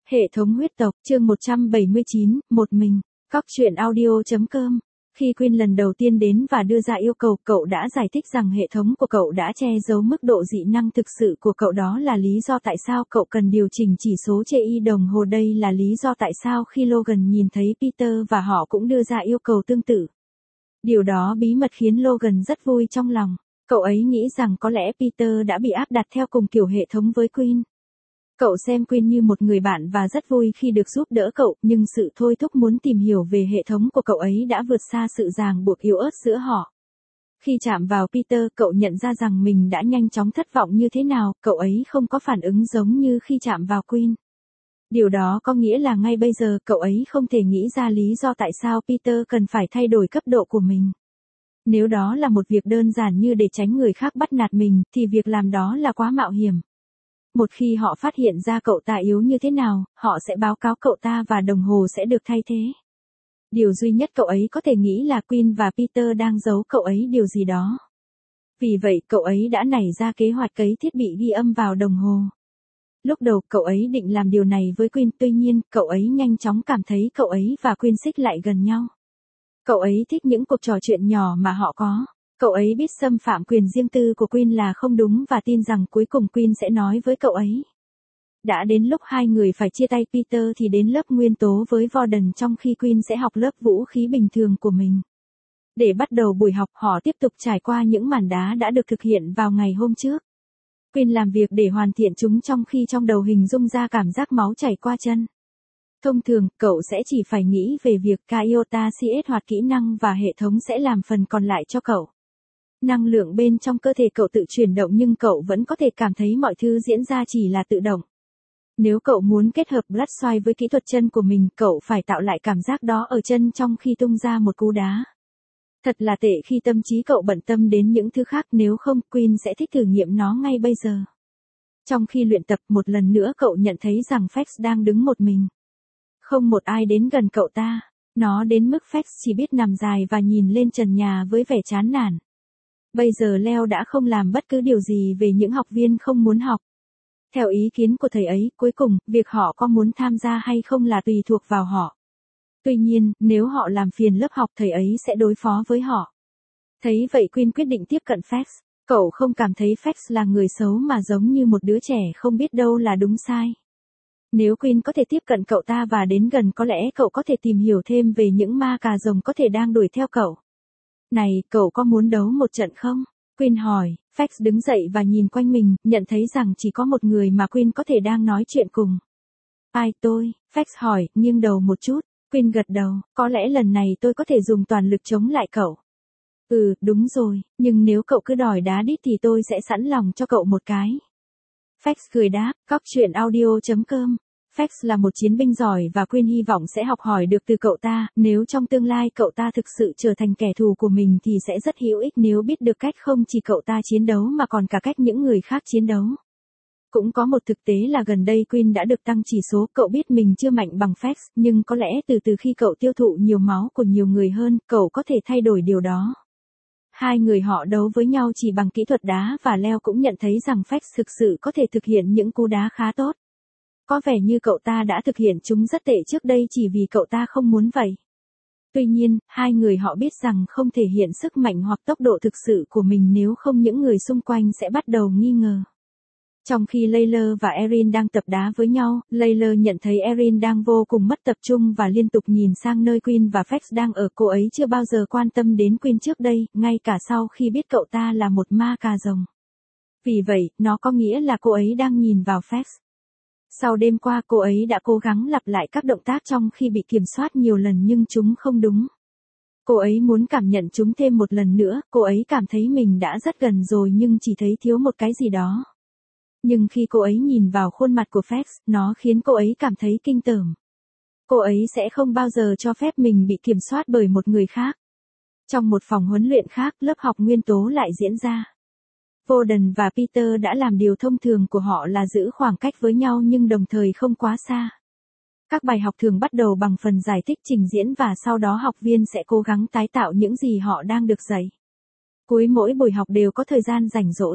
Hệ thống huyết tộc, chương 179, một mình. Cóc truyện audio.com. Khi Queen lần đầu tiên đến và đưa ra yêu cầu, cậu đã giải thích rằng hệ thống của cậu đã che giấu mức độ dị năng thực sự của cậu, đó là lý do tại sao cậu cần điều chỉnh chỉ số GI đồng hồ. Đây là lý do tại sao khi Logan nhìn thấy Peter và họ cũng đưa ra yêu cầu tương tự. Điều đó bí mật khiến Logan rất vui trong lòng. Cậu ấy nghĩ rằng có lẽ Peter đã bị áp đặt theo cùng kiểu hệ thống với Queen. Cậu xem Queen như một người bạn và rất vui khi được giúp đỡ cậu, nhưng sự thôi thúc muốn tìm hiểu về hệ thống của cậu ấy đã vượt xa sự ràng buộc yếu ớt giữa họ. Khi chạm vào Peter, cậu nhận ra rằng mình đã nhanh chóng thất vọng như thế nào, cậu ấy không có phản ứng giống như khi chạm vào Queen. Điều đó có nghĩa là ngay bây giờ cậu ấy không thể nghĩ ra lý do tại sao Peter cần phải thay đổi cấp độ của mình. Nếu đó là một việc đơn giản như để tránh người khác bắt nạt mình, thì việc làm đó là quá mạo hiểm. Một khi họ phát hiện ra cậu ta yếu như thế nào, họ sẽ báo cáo cậu ta và đồng hồ sẽ được thay thế. Điều duy nhất cậu ấy có thể nghĩ là Queen và Peter đang giấu cậu ấy điều gì đó. Vì vậy cậu ấy đã nảy ra kế hoạch cấy thiết bị ghi âm vào đồng hồ. Lúc đầu cậu ấy định làm điều này với Queen, tuy nhiên cậu ấy nhanh chóng cảm thấy cậu ấy và Queen xích lại gần nhau. Cậu ấy thích những cuộc trò chuyện nhỏ mà họ có. Cậu ấy biết xâm phạm quyền riêng tư của Queen là không đúng và tin rằng cuối cùng Queen sẽ nói với cậu ấy. Đã đến lúc hai người phải chia tay, Peter thì đến lớp nguyên tố với Warden trong khi Queen sẽ học lớp vũ khí bình thường của mình. Để bắt đầu buổi học, họ tiếp tục trải qua những màn đá đã được thực hiện vào ngày hôm trước. Queen làm việc để hoàn thiện chúng trong khi trong đầu hình dung ra cảm giác máu chảy qua chân. Thông thường, cậu sẽ chỉ phải nghĩ về việc Iota CS hoạt kỹ năng và hệ thống sẽ làm phần còn lại cho cậu. Năng lượng bên trong cơ thể cậu tự chuyển động nhưng cậu vẫn có thể cảm thấy mọi thứ diễn ra chỉ là tự động. Nếu cậu muốn kết hợp Blood Swipe với kỹ thuật chân của mình, cậu phải tạo lại cảm giác đó ở chân trong khi tung ra một cú đá. Thật là tệ khi tâm trí cậu bận tâm đến những thứ khác, nếu không, Queen sẽ thích thử nghiệm nó ngay bây giờ. Trong khi luyện tập, một lần nữa cậu nhận thấy rằng Fex đang đứng một mình. Không một ai đến gần cậu ta. Nó đến mức Fex chỉ biết nằm dài và nhìn lên trần nhà với vẻ chán nản. Bây giờ Leo đã không làm bất cứ điều gì về những học viên không muốn học. Theo ý kiến của thầy ấy, cuối cùng, việc họ có muốn tham gia hay không là tùy thuộc vào họ. Tuy nhiên, nếu họ làm phiền lớp học, thầy ấy sẽ đối phó với họ. Thấy vậy, Queen quyết định tiếp cận Fex. Cậu không cảm thấy Fex là người xấu mà giống như một đứa trẻ không biết đâu là đúng sai. Nếu Queen có thể tiếp cận cậu ta và đến gần, có lẽ cậu có thể tìm hiểu thêm về những ma cà rồng có thể đang đuổi theo cậu. Này, cậu có muốn đấu một trận không? Queen hỏi. Fex đứng dậy và nhìn quanh mình, nhận thấy rằng chỉ có một người mà Queen có thể đang nói chuyện cùng. Ai, tôi? Fex hỏi, nghiêng đầu một chút. Queen gật đầu, có lẽ lần này tôi có thể dùng toàn lực chống lại cậu. Ừ, đúng rồi, nhưng nếu cậu cứ đòi đá đít thì tôi sẽ sẵn lòng cho cậu một cái. Fex cười đáp. Cóc truyện audio.com. Fex là một chiến binh giỏi và Queen hy vọng sẽ học hỏi được từ cậu ta. Nếu trong tương lai cậu ta thực sự trở thành kẻ thù của mình thì sẽ rất hữu ích nếu biết được cách không chỉ cậu ta chiến đấu mà còn cả cách những người khác chiến đấu. Cũng có một thực tế là gần đây Queen đã được tăng chỉ số, cậu biết mình chưa mạnh bằng Fex, nhưng có lẽ từ khi cậu tiêu thụ nhiều máu của nhiều người hơn, cậu có thể thay đổi điều đó. Hai người họ đấu với nhau chỉ bằng kỹ thuật đá và Leo cũng nhận thấy rằng Fex thực sự có thể thực hiện những cú đá khá tốt. Có vẻ như cậu ta đã thực hiện chúng rất tệ trước đây chỉ vì cậu ta không muốn vậy. Tuy nhiên, hai người họ biết rằng không thể hiện sức mạnh hoặc tốc độ thực sự của mình nếu không những người xung quanh sẽ bắt đầu nghi ngờ. Trong khi Layla và Erin đang tập đá với nhau, Layla nhận thấy Erin đang vô cùng mất tập trung và liên tục nhìn sang nơi Queen và Fex đang ở. Cô ấy chưa bao giờ quan tâm đến Queen trước đây, ngay cả sau khi biết cậu ta là một ma cà rồng. Vì vậy, nó có nghĩa là cô ấy đang nhìn vào Fex. Sau đêm qua, cô ấy đã cố gắng lặp lại các động tác trong khi bị kiểm soát nhiều lần nhưng chúng không đúng. Cô ấy muốn cảm nhận chúng thêm một lần nữa, cô ấy cảm thấy mình đã rất gần rồi nhưng chỉ thấy thiếu một cái gì đó. Nhưng khi cô ấy nhìn vào khuôn mặt của Fex, nó khiến cô ấy cảm thấy kinh tởm. Cô ấy sẽ không bao giờ cho phép mình bị kiểm soát bởi một người khác. Trong một phòng huấn luyện khác, lớp học nguyên tố lại diễn ra. Warden và Peter đã làm điều thông thường của họ là giữ khoảng cách với nhau nhưng đồng thời không quá xa. Các bài học thường bắt đầu bằng phần giải thích trình diễn và sau đó học viên sẽ cố gắng tái tạo những gì họ đang được dạy. Cuối mỗi buổi học đều có thời gian rảnh rỗi.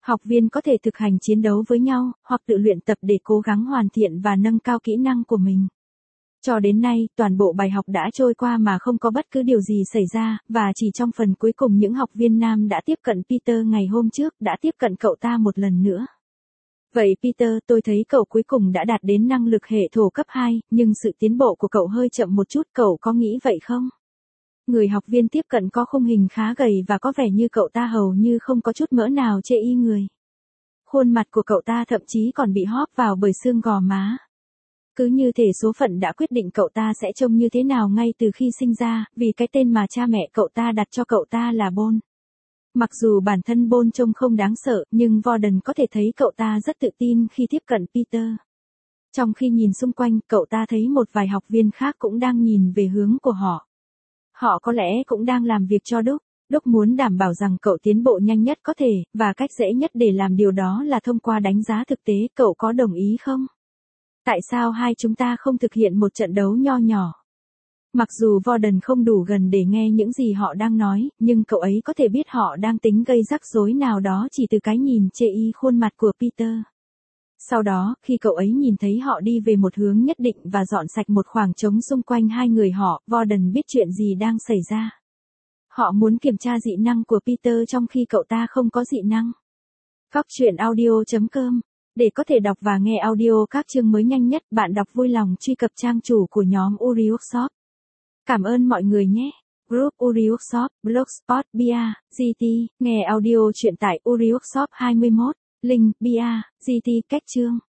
Học viên có thể thực hành chiến đấu với nhau, hoặc tự luyện tập để cố gắng hoàn thiện và nâng cao kỹ năng của mình. Cho đến nay, toàn bộ bài học đã trôi qua mà không có bất cứ điều gì xảy ra, và chỉ trong phần cuối cùng những học viên nam đã tiếp cận Peter ngày hôm trước đã tiếp cận cậu ta một lần nữa. Vậy Peter, tôi thấy cậu cuối cùng đã đạt đến năng lực hệ thổ cấp 2, nhưng sự tiến bộ của cậu hơi chậm một chút, cậu có nghĩ vậy không? Người học viên tiếp cận có khung hình khá gầy và có vẻ như cậu ta hầu như không có chút mỡ nào chê y người. Khuôn mặt của cậu ta thậm chí còn bị hóp vào bởi xương gò má. Cứ như thể số phận đã quyết định cậu ta sẽ trông như thế nào ngay từ khi sinh ra, vì cái tên mà cha mẹ cậu ta đặt cho cậu ta là Bôn. Mặc dù bản thân Bôn trông không đáng sợ, nhưng Warden có thể thấy cậu ta rất tự tin khi tiếp cận Peter. Trong khi nhìn xung quanh, cậu ta thấy một vài học viên khác cũng đang nhìn về hướng của họ. Họ có lẽ cũng đang làm việc cho Đúc. Đúc muốn đảm bảo rằng cậu tiến bộ nhanh nhất có thể, và cách dễ nhất để làm điều đó là thông qua đánh giá thực tế. Cậu có đồng ý không? Tại sao hai chúng ta không thực hiện một trận đấu nho nhỏ? Mặc dù Warden không đủ gần để nghe những gì họ đang nói, nhưng cậu ấy có thể biết họ đang tính gây rắc rối nào đó chỉ từ cái nhìn chê y khuôn mặt của Peter. Sau đó, khi cậu ấy nhìn thấy họ đi về một hướng nhất định và dọn sạch một khoảng trống xung quanh hai người họ, Warden biết chuyện gì đang xảy ra. Họ muốn kiểm tra dị năng của Peter trong khi cậu ta không có dị năng. Cóc.audio.com. Để có thể đọc và nghe audio các chương mới nhanh nhất, bạn đọc vui lòng truy cập trang chủ của nhóm Uri Workshop. Cảm ơn mọi người nhé. Group Uri Workshop, Blogspot, Bia, GT, nghe audio truyện tại Uri Workshop 21, link, Bia, GT, cách chương.